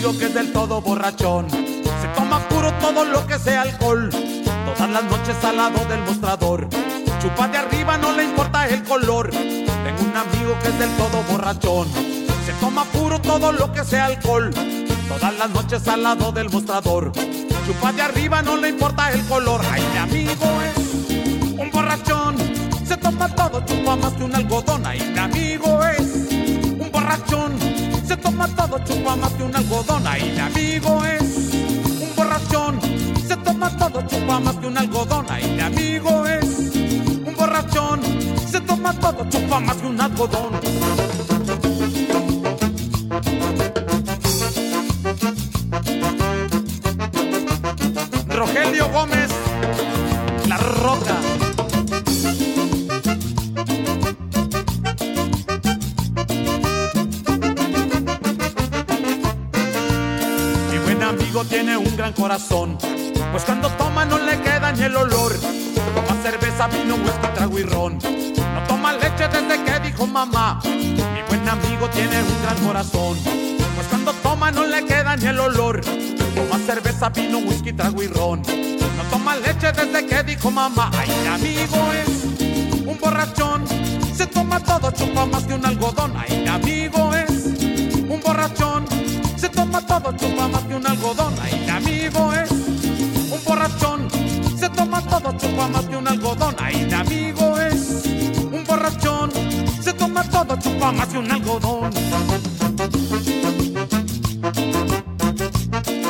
amigo que es del todo borrachón. Se toma puro todo lo que sea alcohol. Todas las noches al lado del mostrador. Chupa de arriba, no le importa el color. Tengo un amigo que es del todo borrachón. Se toma puro todo lo que sea alcohol. Todas las noches al lado del mostrador. Chupa de arriba, no le importa el color. Ay, mi amigo es un borrachón. Se toma todo, chupa más que un algodón. Ay, mi amigo es un borrachón. Se toma todo, chupa más que un algodón. Ay, mi amigo es un borrachón. Se toma todo, chupa más que un algodón. Ay, mi amigo es un borrachón. Se toma todo, chupa más que un algodón. Rogelio Gómez, La Roca. Mi buen amigo tiene un gran corazón, pues cuando toma no le queda ni el olor. Toma cerveza, vino, whisky, trago y ron. No toma leche desde que dijo mamá. Mi buen amigo tiene un gran corazón, pues cuando toma no le queda ni el olor. Toma cerveza, vino, whisky, trago y ron. No toma leche desde que dijo mamá. Ay, mi amigo es un borrachón. Se toma todo, chupa más que un algodón. Ay, mi amigo es un borrachón. Se toma todo, chupa más que un algodón. Ay, mi amigo es un borrachón. Se toma todo, chupa más que un algodón. Ay, mi amigo es un borrachón. Se toma todo, chupa más que un algodón.